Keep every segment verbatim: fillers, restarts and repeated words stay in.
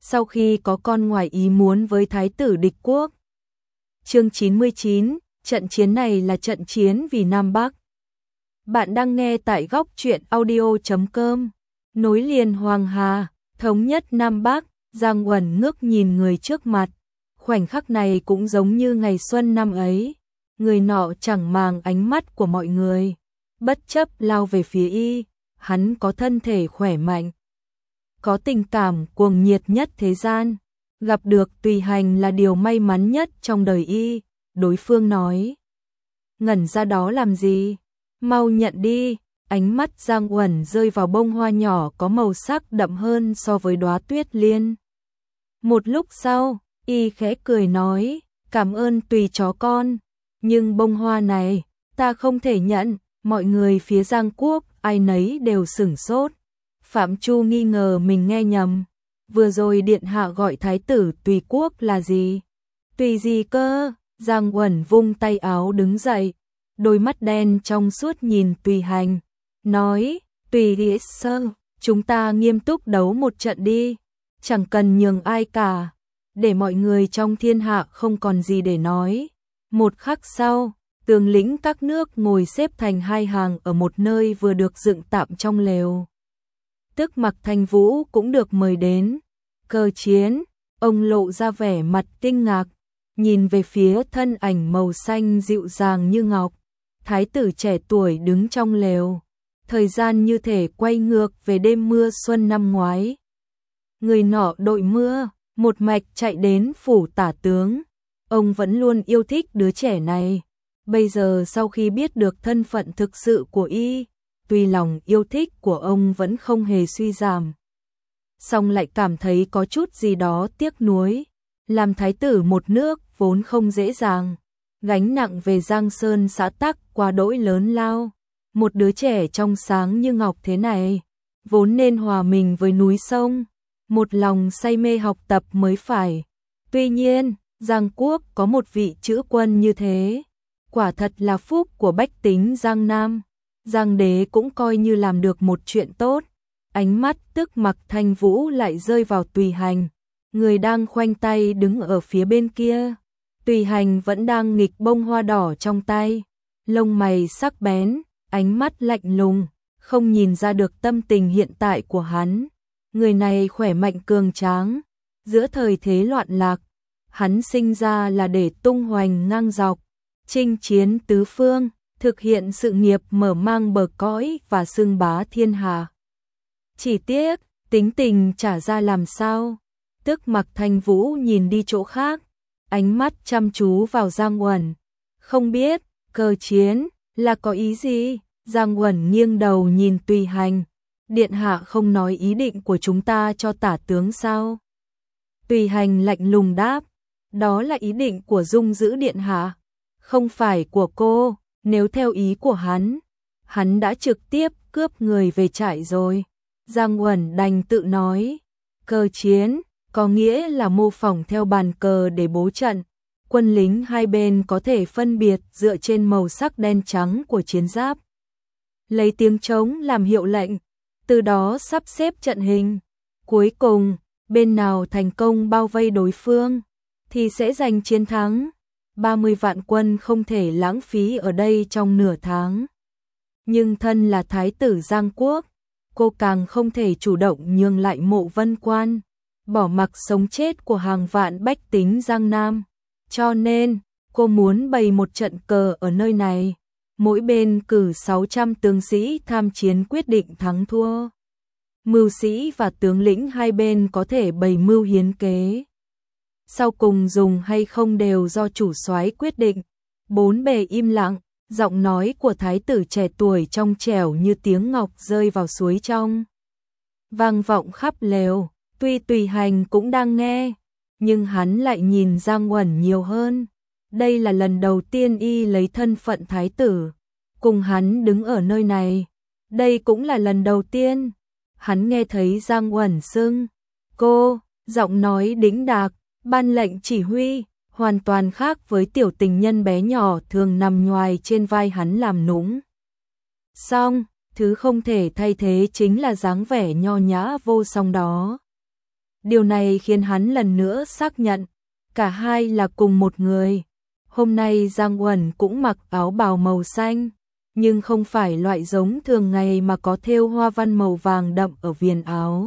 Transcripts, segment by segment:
sau khi có con ngoài ý muốn với thái tử địch quốc. Chương chín mươi chín, trận chiến này là trận chiến vì Nam Bắc. Bạn đang nghe tại góc truyện audio chấm com. Nối liền Hoàng Hà, thống nhất Nam Bắc, Giang Uẩn ngước nhìn người trước mặt. Khoảnh khắc này cũng giống như ngày xuân năm ấy. Người nọ chẳng màng ánh mắt của mọi người, bất chấp lao về phía y. Hắn có thân thể khỏe mạnh, có tình cảm cuồng nhiệt nhất thế gian. Gặp được Tùy Hành là điều may mắn nhất trong đời y. Đối phương nói: ngẩn ra đó làm gì? Mau nhận đi. Ánh mắt Giang Uẩn rơi vào bông hoa nhỏ có màu sắc đậm hơn so với đóa tuyết liên. Một lúc sau, y khẽ cười nói: cảm ơn Tùy chó con, nhưng bông hoa này ta không thể nhận. Mọi người phía Giang Quốc ai nấy đều sửng sốt. Phạm Chu nghi ngờ mình nghe nhầm. Vừa rồi điện hạ gọi thái tử Tùy Quốc là gì? Tùy gì cơ? Giang Uẩn vung tay áo đứng dậy, đôi mắt đen trong suốt nhìn Tùy Hành, nói: Tùy Địa Sơ, chúng ta nghiêm túc đấu một trận đi, chẳng cần nhường ai cả, để mọi người trong thiên hạ không còn gì để nói. Một khắc sau, tướng lĩnh các nước ngồi xếp thành hai hàng ở một nơi vừa được dựng tạm trong lều. Tức Mặc Thanh Vũ cũng được mời đến. Cờ chiến, ông lộ ra vẻ mặt kinh ngạc, nhìn về phía thân ảnh màu xanh dịu dàng như ngọc, thái tử trẻ tuổi đứng trong lều. Thời gian như thể quay ngược về đêm mưa xuân năm ngoái. Người nọ đội mưa, một mạch chạy đến phủ tả tướng. Ông vẫn luôn yêu thích đứa trẻ này. Bây giờ sau khi biết được thân phận thực sự của y, tuy lòng yêu thích của ông vẫn không hề suy giảm, song lại cảm thấy có chút gì đó tiếc nuối. Làm thái tử một nước vốn không dễ dàng, gánh nặng về Giang Sơn xã tắc quá đỗi lớn lao. Một đứa trẻ trong sáng như ngọc thế này, vốn nên hòa mình với núi sông, một lòng say mê học tập mới phải. Tuy nhiên, Giang Quốc có một vị chữ quân như thế, quả thật là phúc của bách tính Giang Nam. Giang đế cũng coi như làm được một chuyện tốt. Ánh mắt Tức Mặc Thanh Vũ lại rơi vào Tùy Hành, người đang khoanh tay đứng ở phía bên kia. Tùy Hành vẫn đang nghịch bông hoa đỏ trong tay, lông mày sắc bén, ánh mắt lạnh lùng, không nhìn ra được tâm tình hiện tại của hắn. Người này khỏe mạnh cường tráng, giữa thời thế loạn lạc, hắn sinh ra là để tung hoành ngang dọc, chinh chiến tứ phương, thực hiện sự nghiệp mở mang bờ cõi và xưng bá thiên hạ. Chỉ tiếc, tính tình trả ra làm sao? Tức Mặc Thanh Vũ nhìn đi chỗ khác, ánh mắt chăm chú vào Giang Uẩn. Không biết, cờ chiến là có ý gì? Giang Uẩn nghiêng đầu nhìn Tùy Hành. Điện hạ không nói ý định của chúng ta cho tả tướng sao? Tùy Hành lạnh lùng đáp: đó là ý định của Dung Dữ điện hạ, không phải của cô. Nếu theo ý của hắn, hắn đã trực tiếp cướp người về trại rồi. Giang Uẩn đành tự nói: cờ chiến có nghĩa là mô phỏng theo bàn cờ để bố trận. Quân lính hai bên có thể phân biệt dựa trên màu sắc đen trắng của chiến giáp, lấy tiếng trống làm hiệu lệnh, từ đó sắp xếp trận hình. Cuối cùng, bên nào thành công bao vây đối phương thì sẽ giành chiến thắng. ba mươi vạn quân không thể lãng phí ở đây trong nửa tháng. Nhưng thân là thái tử Giang Quốc, cô càng không thể chủ động nhường lại Mộ Vân Quan, bỏ mặc sống chết của hàng vạn bách tính Giang Nam. Cho nên, cô muốn bày một trận cờ ở nơi này. Mỗi bên cử sáu trăm tướng sĩ tham chiến quyết định thắng thua. Mưu sĩ và tướng lĩnh hai bên có thể bày mưu hiến kế, sau cùng dùng hay không đều do chủ soái quyết định. Bốn bề im lặng, giọng nói của thái tử trẻ tuổi trong trẻo như tiếng ngọc rơi vào suối trong, vang vọng khắp lều. Tuy Tùy Hành cũng đang nghe, nhưng hắn lại nhìn Giang Uẩn nhiều hơn. Đây là lần đầu tiên y lấy thân phận thái tử cùng hắn đứng ở nơi này. Đây cũng là lần đầu tiên hắn nghe thấy Giang Uẩn xưng cô, giọng nói đĩnh đạc, ban lệnh chỉ huy, hoàn toàn khác với tiểu tình nhân bé nhỏ thường nằm nhoài trên vai hắn làm nũng. Song, thứ không thể thay thế chính là dáng vẻ nho nhã vô song đó. Điều này khiến hắn lần nữa xác nhận, cả hai là cùng một người. Hôm nay Giang Uẩn cũng mặc áo bào màu xanh, nhưng không phải loại giống thường ngày mà có thêu hoa văn màu vàng đậm ở viền áo.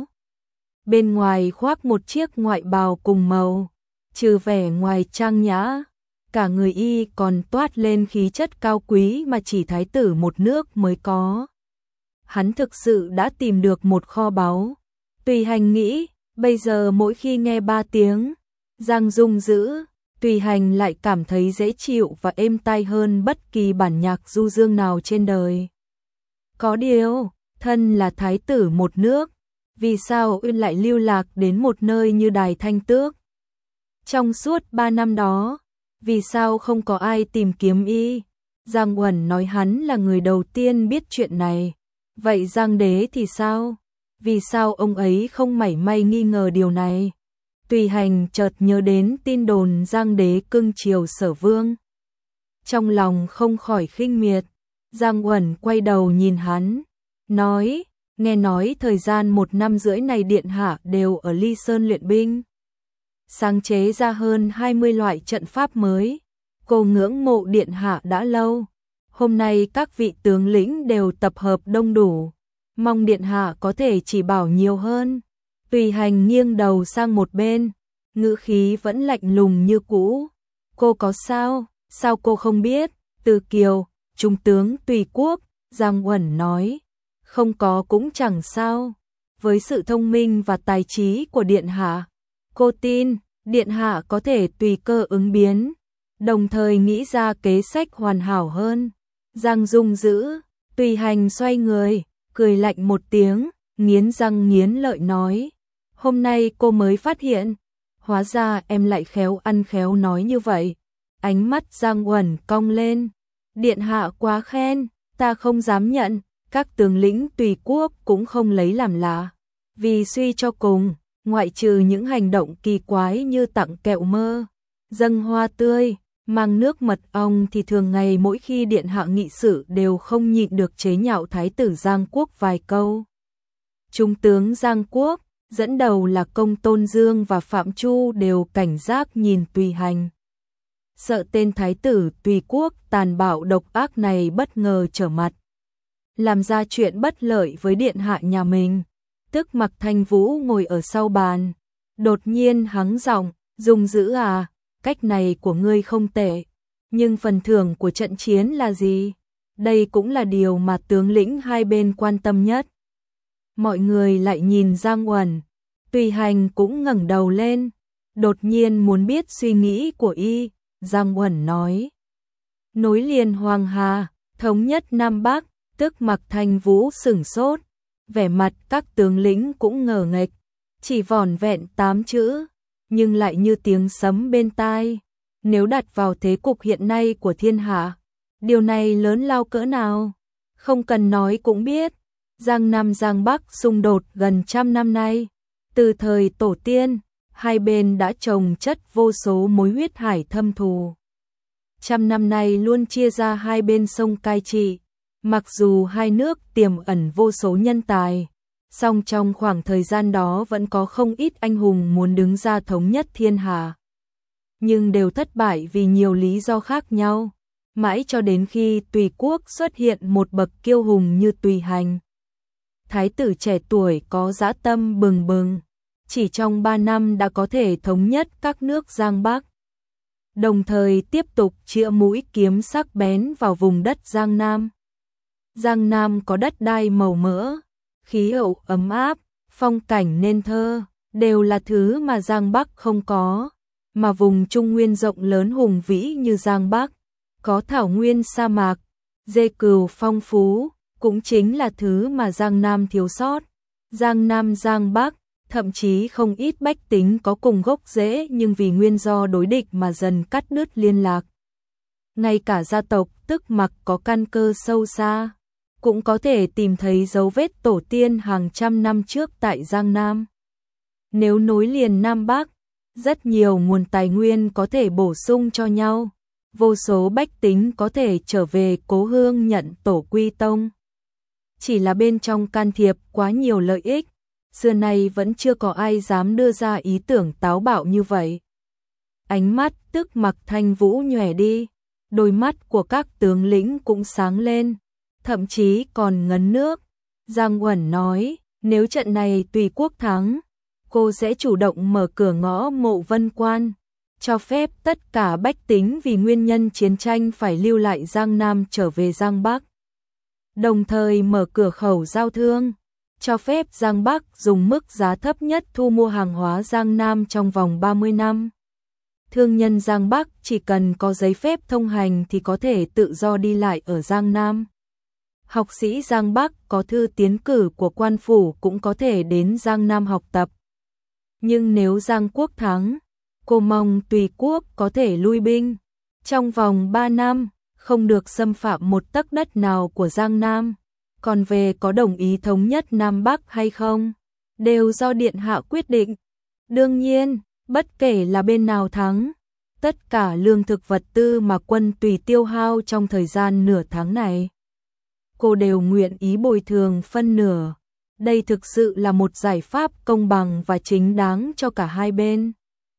Bên ngoài khoác một chiếc ngoại bào cùng màu, trừ vẻ ngoài trang nhã, cả người y còn toát lên khí chất cao quý mà chỉ thái tử một nước mới có. Hắn thực sự đã tìm được một kho báu. Tùy Hành nghĩ, bây giờ mỗi khi nghe ba tiếng Giang Dung Dữ, Tùy Hành lại cảm thấy dễ chịu và êm tai hơn bất kỳ bản nhạc du dương nào trên đời. Có điều, thân là thái tử một nước, vì sao Uyên lại lưu lạc đến một nơi như Đài Thanh Tước? Trong suốt ba năm đó, vì sao không có ai tìm kiếm y? Giang Uẩn nói hắn là người đầu tiên biết chuyện này. Vậy Giang Đế thì sao? Vì sao ông ấy không mảy may nghi ngờ điều này? Tùy Hành chợt nhớ đến tin đồn Giang Đế cưng chiều Sở Vương. Trong lòng không khỏi khinh miệt, Giang Uẩn quay đầu nhìn hắn, nói, nghe nói thời gian một năm rưỡi này điện hạ đều ở Ly Sơn luyện binh, sáng chế ra hơn hai mươi loại trận pháp mới. Cô ngưỡng mộ điện hạ đã lâu. Hôm nay các vị tướng lĩnh đều tập hợp đông đủ, mong điện hạ có thể chỉ bảo nhiều hơn. Tùy Hành nghiêng đầu sang một bên, ngữ khí vẫn lạnh lùng như cũ. Cô có sao? Sao cô không biết? Từ Kiều, trung tướng Tùy Quốc, Giang Uẩn nói, không có cũng chẳng sao. Với sự thông minh và tài trí của điện hạ, cô tin điện hạ có thể tùy cơ ứng biến, đồng thời nghĩ ra kế sách hoàn hảo hơn. Giang Dung Dữ, Tùy Hành xoay người, cười lạnh một tiếng, nghiến răng nghiến lợi nói, hôm nay cô mới phát hiện, hóa ra em lại khéo ăn khéo nói như vậy. Ánh mắt Giang Uẩn cong lên, điện hạ quá khen, ta không dám nhận, các tướng lĩnh Tùy Quốc cũng không lấy làm lạ. Vì suy cho cùng, ngoại trừ những hành động kỳ quái như tặng kẹo mơ, dâng hoa tươi, mang nước mật ong thì thường ngày mỗi khi điện hạ nghị sự đều không nhịn được chế nhạo thái tử Giang Quốc vài câu. Trung tướng Giang Quốc, dẫn đầu là Công Tôn Dương và Phạm Chu đều cảnh giác nhìn Tùy Hành. Sợ tên thái tử Tùy Quốc tàn bạo độc ác này bất ngờ trở mặt, làm ra chuyện bất lợi với điện hạ nhà mình. Tức Mặc Thanh Vũ ngồi ở sau bàn, đột nhiên hắng giọng, Dung Dữ à, cách này của ngươi không tệ, nhưng phần thưởng của trận chiến là gì? Đây cũng là điều mà tướng lĩnh hai bên quan tâm nhất. Mọi người lại nhìn Giang Uẩn, Tùy Hành cũng ngẩng đầu lên, đột nhiên muốn biết suy nghĩ của y. Giang Uẩn nói, nối liền Hoàng Hà, thống nhất Nam Bắc. Tức Mặc Thanh Vũ sửng sốt, vẻ mặt các tướng lĩnh cũng ngờ nghệch, chỉ vỏn vẹn tám chữ, nhưng lại như tiếng sấm bên tai. Nếu đặt vào thế cục hiện nay của thiên hạ, điều này lớn lao cỡ nào? Không cần nói cũng biết, Giang Nam Giang Bắc xung đột gần trăm năm nay, từ thời tổ tiên, hai bên đã chồng chất vô số mối huyết hải thâm thù. Trăm năm nay luôn chia ra hai bên sông cai trị, mặc dù hai nước tiềm ẩn vô số nhân tài, song trong khoảng thời gian đó vẫn có không ít anh hùng muốn đứng ra thống nhất thiên hạ, nhưng đều thất bại vì nhiều lý do khác nhau, mãi cho đến khi Tùy Quốc xuất hiện một bậc kiêu hùng như Tùy Hành. Thái tử trẻ tuổi có dã tâm bừng bừng, chỉ trong ba năm đã có thể thống nhất các nước Giang Bắc, đồng thời tiếp tục chĩa mũi kiếm sắc bén vào vùng đất Giang Nam. Giang Nam có đất đai màu mỡ, khí hậu ấm áp, phong cảnh nên thơ, đều là thứ mà Giang Bắc không có, mà vùng Trung Nguyên rộng lớn hùng vĩ như Giang Bắc, có thảo nguyên sa mạc, dê cừu phong phú, cũng chính là thứ mà Giang Nam thiếu sót. Giang Nam Giang Bắc, thậm chí không ít bách tính có cùng gốc rễ nhưng vì nguyên do đối địch mà dần cắt đứt liên lạc. Ngay cả gia tộc Tức Mặc có căn cơ sâu xa, cũng có thể tìm thấy dấu vết tổ tiên hàng trăm năm trước tại Giang Nam. Nếu nối liền Nam Bắc, rất nhiều nguồn tài nguyên có thể bổ sung cho nhau, vô số bách tính có thể trở về cố hương nhận tổ quy tông. Chỉ là bên trong can thiệp quá nhiều lợi ích, xưa nay vẫn chưa có ai dám đưa ra ý tưởng táo bạo như vậy. Ánh mắt Tức Mặc Thanh Vũ nhòe đi, đôi mắt của các tướng lĩnh cũng sáng lên, thậm chí còn ngấn nước. Giang Uẩn nói, nếu trận này tùy quốc thắng, cô sẽ chủ động mở cửa ngõ Mộ Vân Quan, cho phép tất cả bách tính vì nguyên nhân chiến tranh phải lưu lại Giang Nam trở về Giang Bắc. Đồng thời mở cửa khẩu giao thương, cho phép Giang Bắc dùng mức giá thấp nhất thu mua hàng hóa Giang Nam trong vòng ba mươi năm. Thương nhân Giang Bắc chỉ cần có giấy phép thông hành thì có thể tự do đi lại ở Giang Nam. Học sĩ Giang Bắc có thư tiến cử của quan phủ cũng có thể đến Giang Nam học tập. Nhưng nếu Giang quốc thắng, cô mong tùy quốc có thể lui binh. Trong vòng ba năm, không được xâm phạm một tấc đất nào của Giang Nam. Còn về có đồng ý thống nhất Nam Bắc hay không, đều do Điện Hạ quyết định. Đương nhiên, bất kể là bên nào thắng, tất cả lương thực vật tư mà quân tùy tiêu hao trong thời gian nửa tháng này, cô đều nguyện ý bồi thường phân nửa. Đây thực sự là một giải pháp công bằng và chính đáng cho cả hai bên.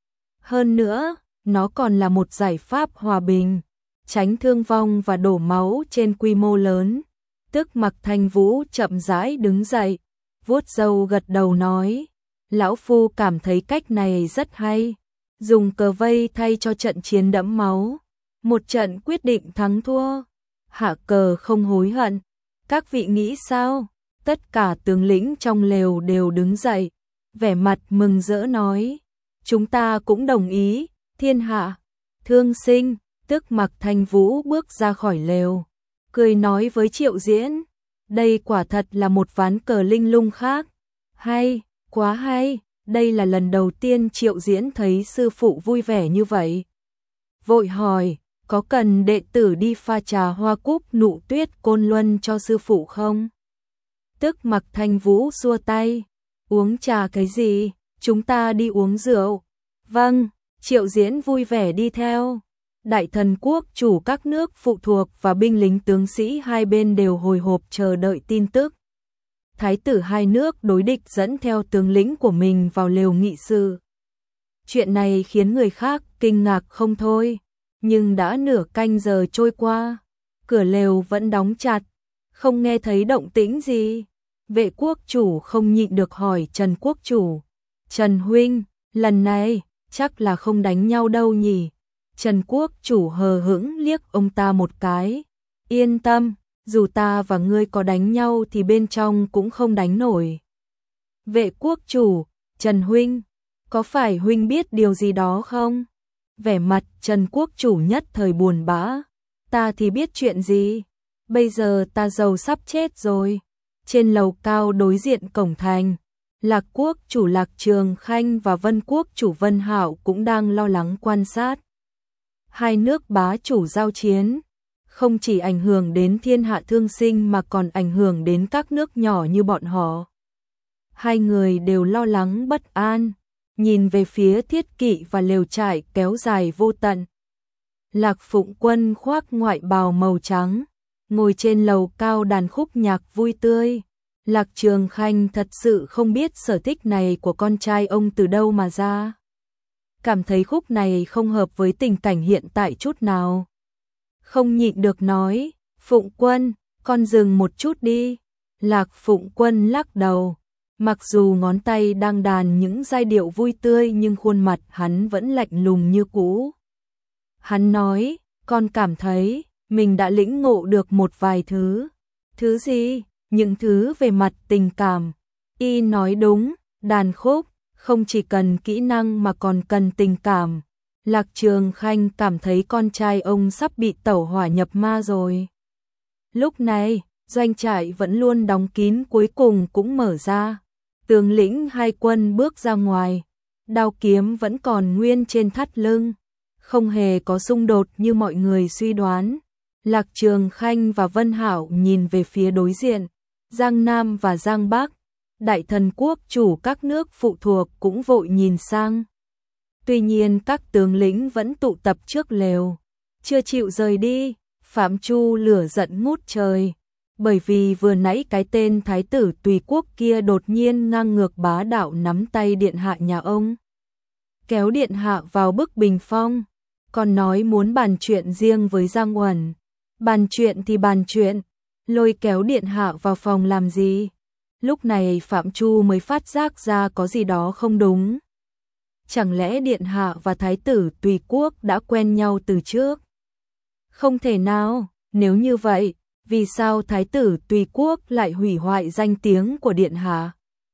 Hơn nữa, nó còn là một giải pháp hòa bình, tránh thương vong và đổ máu trên quy mô lớn. Tức Mặc Thanh Vũ chậm rãi đứng dậy, vuốt râu gật đầu nói, lão phu cảm thấy cách này rất hay, dùng cờ vây thay cho trận chiến đẫm máu, một trận quyết định thắng thua, hạ cờ không hối hận. Các vị nghĩ sao? Tất cả tướng lĩnh trong lều đều đứng dậy, vẻ mặt mừng rỡ nói, chúng ta cũng đồng ý. Thiên hạ, thương sinh. Tức Mặc Thanh Vũ bước ra khỏi lều, cười nói với Triệu Diễn, đây quả thật là một ván cờ linh lung khác. Hay, quá hay, đây là lần đầu tiên Triệu Diễn thấy sư phụ vui vẻ như vậy. Vội hỏi, có cần đệ tử đi pha trà hoa cúc nụ tuyết côn luân cho sư phụ không? Tức Mặc Thanh Vũ xua tay, uống trà cái gì, chúng ta đi uống rượu. Vâng, Triệu Diễn vui vẻ đi theo. Đại thần quốc chủ các nước phụ thuộc và binh lính tướng sĩ hai bên đều hồi hộp chờ đợi tin tức. Thái tử hai nước đối địch dẫn theo tướng lĩnh của mình vào lều nghị sự. Chuyện này khiến người khác kinh ngạc không thôi, nhưng đã nửa canh giờ trôi qua, cửa lều vẫn đóng chặt, không nghe thấy động tĩnh gì. Vệ quốc chủ không nhịn được hỏi Trần quốc chủ, Trần huynh, lần này chắc là không đánh nhau đâu nhỉ? Trần quốc chủ hờ hững liếc ông ta một cái, yên tâm, dù ta và ngươi có đánh nhau thì bên trong cũng không đánh nổi. Vệ quốc chủ, Trần huynh, có phải huynh biết điều gì đó không? Vẻ mặt Trần quốc chủ nhất thời buồn bã, ta thì biết chuyện gì, bây giờ ta giàu sắp chết rồi. Trên lầu cao đối diện cổng thành, Lạc quốc chủ Lạc Trường Khanh và Vân quốc chủ Vân Hạo cũng đang lo lắng quan sát. Hai nước bá chủ giao chiến, không chỉ ảnh hưởng đến thiên hạ thương sinh mà còn ảnh hưởng đến các nước nhỏ như bọn họ. Hai người đều lo lắng bất an, nhìn về phía thiết kỵ và lều trại kéo dài vô tận. Lạc Phụng Quân khoác ngoại bào màu trắng, ngồi trên lầu cao đàn khúc nhạc vui tươi. Lạc Trường Khanh thật sự không biết sở thích này của con trai ông từ đâu mà ra. Cảm thấy khúc này không hợp với tình cảnh hiện tại chút nào. Không nhịn được nói, Phụng Quân, con dừng một chút đi. Lạc Phụng Quân lắc đầu, mặc dù ngón tay đang đàn những giai điệu vui tươi nhưng khuôn mặt hắn vẫn lạnh lùng như cũ. Hắn nói, con cảm thấy mình đã lĩnh ngộ được một vài thứ. Thứ gì? Những thứ về mặt tình cảm. Y nói đúng, đàn khúc không chỉ cần kỹ năng mà còn cần tình cảm. Lạc Trường Khanh cảm thấy con trai ông sắp bị tẩu hỏa nhập ma rồi. Lúc này, doanh trại vẫn luôn đóng kín cuối cùng cũng mở ra. Tướng lĩnh hai quân bước ra ngoài, đao kiếm vẫn còn nguyên trên thắt lưng, không hề có xung đột như mọi người suy đoán. Lạc Trường Khanh và Vân Hạo nhìn về phía đối diện, Giang Nam và Giang Bắc. Đại thần quốc chủ các nước phụ thuộc cũng vội nhìn sang. Tuy nhiên các tướng lĩnh vẫn tụ tập trước lều, chưa chịu rời đi. Phạm Chu lửa giận ngút trời, bởi vì vừa nãy cái tên thái tử tùy quốc kia đột nhiên ngang ngược bá đạo nắm tay điện hạ nhà ông, kéo điện hạ vào bức bình phong, còn nói muốn bàn chuyện riêng với Giang Uẩn. Bàn chuyện thì bàn chuyện, lôi kéo điện hạ vào phòng làm gì? Lúc này Phạm Chu mới phát giác ra có gì đó không đúng. Chẳng lẽ điện hạ và thái tử tùy quốc đã quen nhau từ trước? Không thể nào, nếu như vậy, vì sao thái tử tùy quốc lại hủy hoại danh tiếng của điện hạ?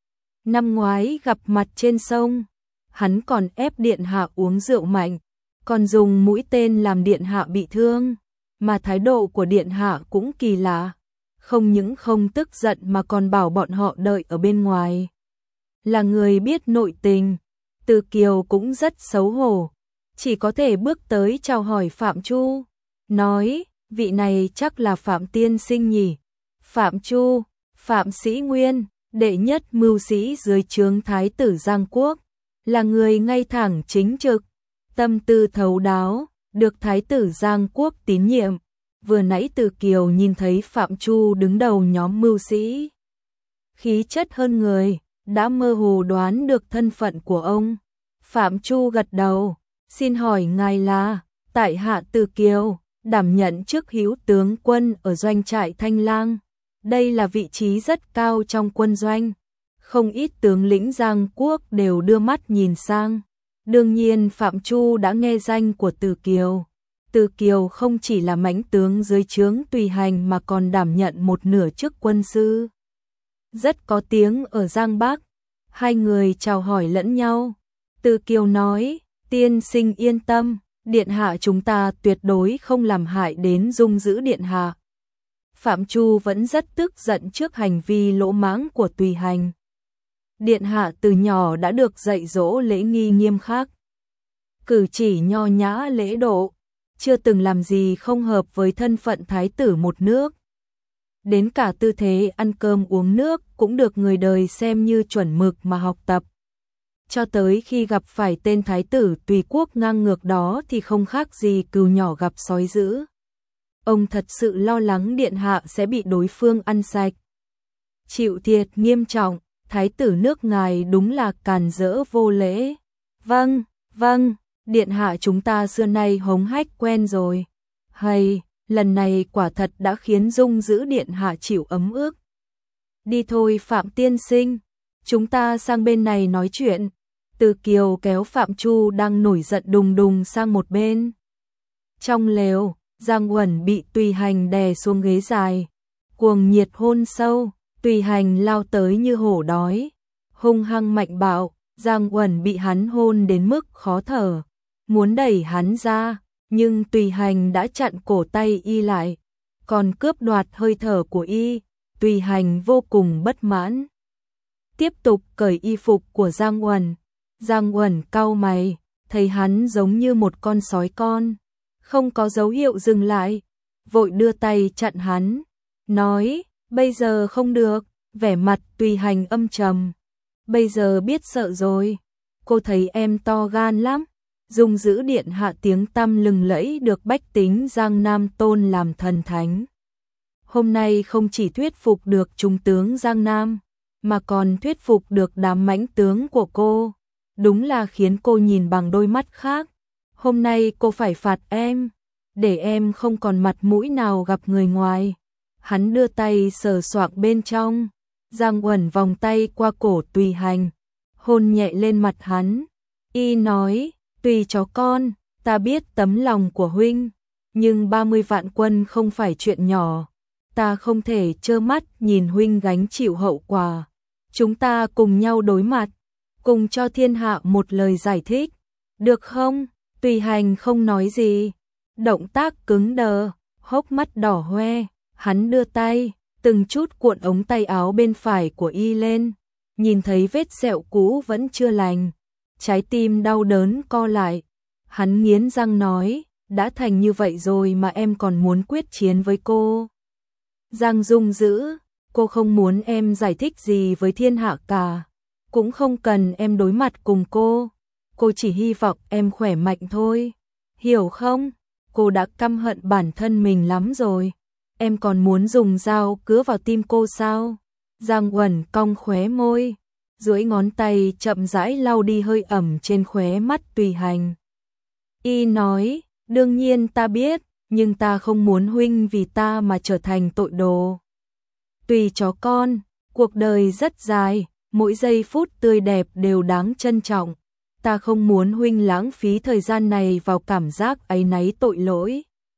Năm ngoái gặp mặt trên sông, hắn còn ép điện hạ uống rượu mạnh, còn dùng mũi tên làm điện hạ bị thương, mà thái độ của điện hạ cũng kỳ lạ, không những không tức giận mà còn bảo bọn họ đợi ở bên ngoài. Là người biết nội tình, Từ Kiều cũng rất xấu hổ, chỉ có thể bước tới chào hỏi Phạm Chu, nói, vị này chắc là Phạm tiên sinh nhỉ? Phạm Chu, Phạm Sĩ Nguyên, đệ nhất mưu sĩ dưới trướng thái tử Giang Quốc, là người ngay thẳng chính trực, tâm tư thấu đáo, được thái tử Giang Quốc tín nhiệm. Vừa nãy Từ Kiều nhìn thấy Phạm Chu đứng đầu nhóm mưu sĩ, khí chất hơn người, đã mơ hồ đoán được thân phận của ông. Phạm Chu gật đầu, xin hỏi ngài là? Tại hạ Từ Kiều, đảm nhận chức hữu tướng quân ở doanh trại Thanh Lang. Đây là vị trí rất cao trong quân doanh, không ít tướng lĩnh Giang Quốc đều đưa mắt nhìn sang. Đương nhiên Phạm Chu đã nghe danh của Từ Kiều. Từ Kiều không chỉ là mãnh tướng dưới trướng tùy hành mà còn đảm nhận một nửa chức quân sư, rất có tiếng ở Giang Bắc. Hai người chào hỏi lẫn nhau. Từ Kiều nói, tiên sinh yên tâm, điện hạ chúng ta tuyệt đối không làm hại đến dung giữ điện hạ. Phạm Chu vẫn rất tức giận trước hành vi lỗ mãng của tùy hành. Điện hạ từ nhỏ đã được dạy dỗ lễ nghi nghiêm khắc, cử chỉ nho nhã lễ độ, chưa từng làm gì không hợp với thân phận thái tử một nước. Đến cả tư thế ăn cơm uống nước cũng được người đời xem như chuẩn mực mà học tập. Cho tới khi gặp phải tên thái tử tùy quốc ngang ngược đó thì không khác gì cừu nhỏ gặp sói dữ. Ông thật sự lo lắng điện hạ sẽ bị đối phương ăn sạch. Chịu thiệt nghiêm trọng, thái tử nước ngài đúng là càn rỡ vô lễ. Vâng, vâng, điện hạ chúng ta xưa nay hống hách quen rồi. Hay, lần này quả thật đã khiến dung giữ điện hạ chịu ấm ức. Đi thôi Phạm tiên sinh, chúng ta sang bên này nói chuyện. Từ Kiều kéo Phạm Chu đang nổi giận đùng đùng sang một bên. Trong lều, Giang Uẩn bị tùy hành đè xuống ghế dài, cuồng nhiệt hôn sâu, tùy hành lao tới như hổ đói, hung hăng mạnh bạo. Giang Uẩn bị hắn hôn đến mức khó thở, muốn đẩy hắn ra, nhưng tùy hành đã chặn cổ tay y lại, còn cướp đoạt hơi thở của y. Tùy hành vô cùng bất mãn, tiếp tục cởi y phục của Giang Uẩn. Giang Uẩn cau mày, thấy hắn giống như một con sói con, không có dấu hiệu dừng lại, vội đưa tay chặn hắn, nói, bây giờ không được. Vẻ mặt tùy hành âm trầm, bây giờ biết sợ rồi, cô thấy em to gan lắm. Dung giữ điện hạ tiếng tăm lừng lẫy được bách tính Giang Nam tôn làm thần thánh. Hôm nay không chỉ thuyết phục được trung tướng Giang Nam, mà còn thuyết phục được đám mãnh tướng của cô. Đúng là khiến cô nhìn bằng đôi mắt khác. Hôm nay cô phải phạt em, để em không còn mặt mũi nào gặp người ngoài. Hắn đưa tay sờ soạng bên trong. Giang Uẩn vòng tay qua cổ tùy hành, hôn nhẹ lên mặt hắn. Y nói, tùy chó con, ta biết tấm lòng của huynh, nhưng ba mươi vạn quân không phải chuyện nhỏ. Ta không thể trơ mắt nhìn huynh gánh chịu hậu quả. Chúng ta cùng nhau đối mặt, cùng cho thiên hạ một lời giải thích. Được không? Tùy hành không nói gì, động tác cứng đờ, hốc mắt đỏ hoe. Hắn đưa tay, từng chút cuộn ống tay áo bên phải của y lên, nhìn thấy vết sẹo cũ vẫn chưa lành, trái tim đau đớn co lại. Hắn nghiến răng nói, đã thành như vậy rồi mà em còn muốn quyết chiến với cô. Giang Dung giữ, cô không muốn em giải thích gì với thiên hạ cả, cũng không cần em đối mặt cùng cô, cô chỉ hy vọng em khỏe mạnh thôi, hiểu không? Cô đã căm hận bản thân mình lắm rồi. em còn muốn dùng dao cứa vào tim cô sao? Giang Uẩn cong khóe môi, duỗi ngón tay chậm rãi lau đi hơi ẩm trên khóe mắt Tùy Hành. Y nói, đương nhiên ta biết, nhưng ta không muốn huynh vì ta mà trở thành tội đồ. Tùy chó con, cuộc đời rất dài, mỗi giây phút tươi đẹp đều đáng trân trọng. Ta không muốn huynh lãng phí thời gian này vào cảm giác áy náy tội lỗi.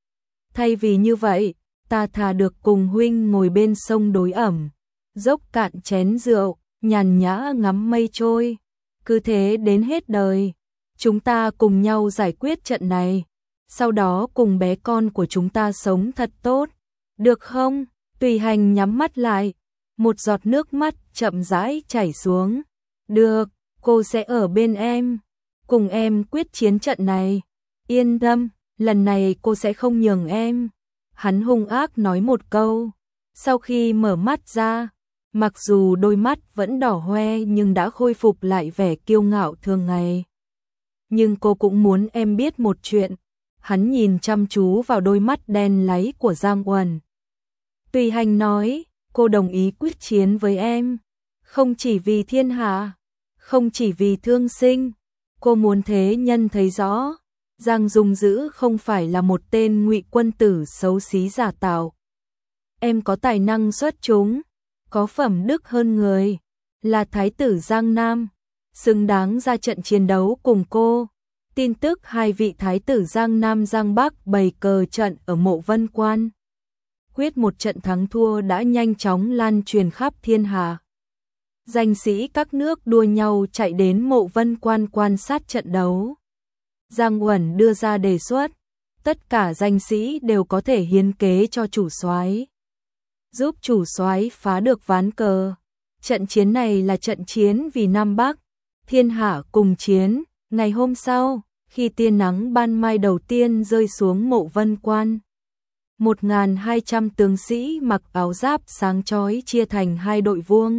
Thay vì như vậy, ta thà được cùng huynh ngồi bên sông đối ẩm, dốc cạn chén rượu, nhàn nhã ngắm mây trôi. Cứ thế đến hết đời, chúng ta cùng nhau giải quyết trận này, sau đó cùng bé con của chúng ta sống thật tốt, được không? Tùy Hành nhắm mắt lại, một giọt nước mắt chậm rãi chảy xuống. Được, cô sẽ ở bên em, cùng em quyết chiến trận này. Yên tâm, lần này cô sẽ không nhường em. Hắn hung ác nói một câu. Sau khi mở mắt ra, mặc dù đôi mắt vẫn đỏ hoe nhưng đã khôi phục lại vẻ kiêu ngạo thường ngày. Nhưng cô cũng muốn em biết một chuyện. Hắn nhìn chăm chú vào đôi mắt đen láy của Giang Uẩn. Tùy Hành nói, cô đồng ý quyết chiến với em, không chỉ vì thiên hạ, không chỉ vì thương sinh. Cô muốn thế nhân thấy rõ, Giang Dung Dữ không phải là một tên ngụy quân tử xấu xí giả tạo. Em có tài năng xuất chúng, có phẩm đức hơn người, là thái tử Giang Nam, xứng đáng ra trận chiến đấu cùng cô. Tin tức hai vị thái tử Giang Nam Giang Bắc bày cờ trận ở Mộ Vân Quan, quyết một trận thắng thua đã nhanh chóng lan truyền khắp thiên hạ. Danh sĩ các nước đua nhau chạy đến Mộ Vân Quan quan sát trận đấu. Giang Uẩn đưa ra đề xuất, tất cả danh sĩ đều có thể hiến kế cho chủ soái, giúp chủ soái phá được ván cờ. Trận chiến này là trận chiến vì Nam Bắc, thiên hạ cùng chiến. Ngày hôm sau, khi tia nắng ban mai đầu tiên rơi xuống Mộ Vân Quan, một nghìn hai trăm tướng sĩ mặc áo giáp sáng chói chia thành hai đội vuông.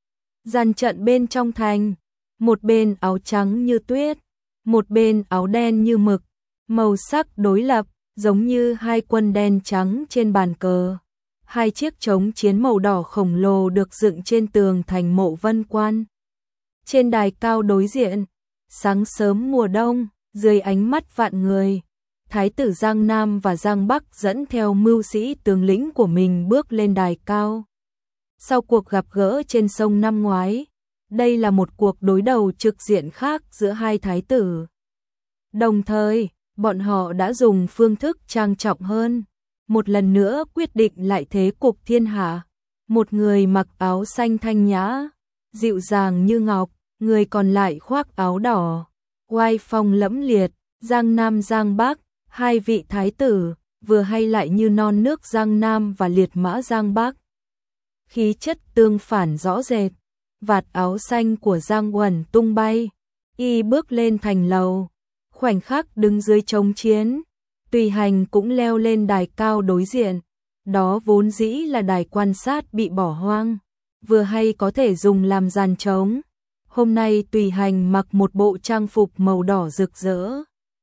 Dàn trận bên trong thành, một bên áo trắng như tuyết, một bên áo đen như mực, màu sắc đối lập, giống như hai quân đen trắng trên bàn cờ. Hai chiếc trống chiến màu đỏ khổng lồ được dựng trên tường thành Mộ Vân Quan. Trên đài cao đối diện, sáng sớm mùa đông, dưới ánh mắt vạn người, thái tử Giang Nam và Giang Bắc dẫn theo mưu sĩ tướng lĩnh của mình bước lên đài cao. Sau cuộc gặp gỡ trên sông năm ngoái, đây là một cuộc đối đầu trực diện khác giữa hai thái tử. Đồng thời, bọn họ đã dùng phương thức trang trọng hơn, một lần nữa quyết định lại thế cục thiên hạ. Một người mặc áo xanh thanh nhã, dịu dàng như ngọc, người còn lại khoác áo đỏ, oai phong lẫm liệt. Giang Nam Giang Bắc, hai vị thái tử, vừa hay lại như non nước Giang Nam và liệt mã Giang Bắc. Khí chất tương phản rõ rệt, vạt áo xanh của Giang Uẩn tung bay, y bước lên thành lầu, khoảnh khắc đứng dưới trống chiến. Tùy Hành cũng leo lên đài cao đối diện, đó vốn dĩ là đài quan sát bị bỏ hoang, vừa hay có thể dùng làm giàn trống. Hôm nay Tùy Hành mặc một bộ trang phục màu đỏ rực rỡ,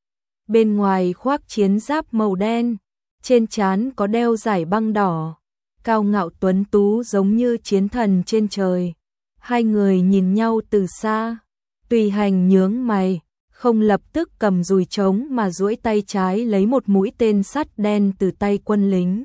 bên ngoài khoác chiến giáp màu đen, trên trán có đeo dải băng đỏ, cao ngạo tuấn tú giống như chiến thần trên trời. Hai người nhìn nhau từ xa, Tùy Hành nhướng mày, không lập tức cầm dùi trống mà duỗi tay trái lấy một mũi tên sắt đen từ tay quân lính,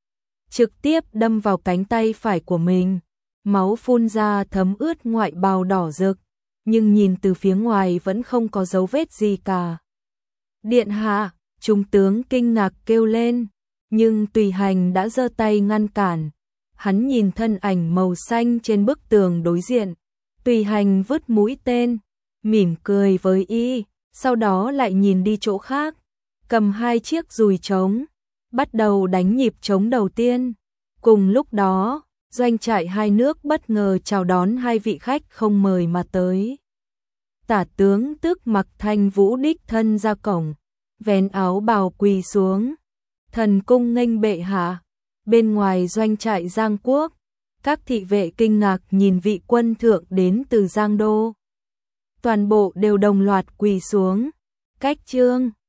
trực tiếp đâm vào cánh tay phải của mình. Máu phun ra thấm ướt ngoại bào đỏ rực, nhưng nhìn từ phía ngoài vẫn không có dấu vết gì cả. Điện hạ, trung tướng kinh ngạc kêu lên, nhưng Tùy Hành đã giơ tay ngăn cản. Hắn nhìn thân ảnh màu xanh trên bức tường đối diện, Tùy Hành vứt mũi tên, mỉm cười với y, sau đó lại nhìn đi chỗ khác, cầm hai chiếc dùi trống, bắt đầu đánh nhịp trống đầu tiên. Cùng lúc đó, doanh trại hai nước bất ngờ chào đón hai vị khách không mời mà tới. Tả tướng Tước Mặc Thanh Vũ đích thân ra cổng, vén áo bào quỳ xuống, thần cung nghênh bệ hạ. Bên ngoài doanh trại Giang Quốc, các thị vệ kinh ngạc nhìn vị quân thượng đến từ Giang Đô. Toàn bộ đều đồng loạt quỳ xuống, cách trương.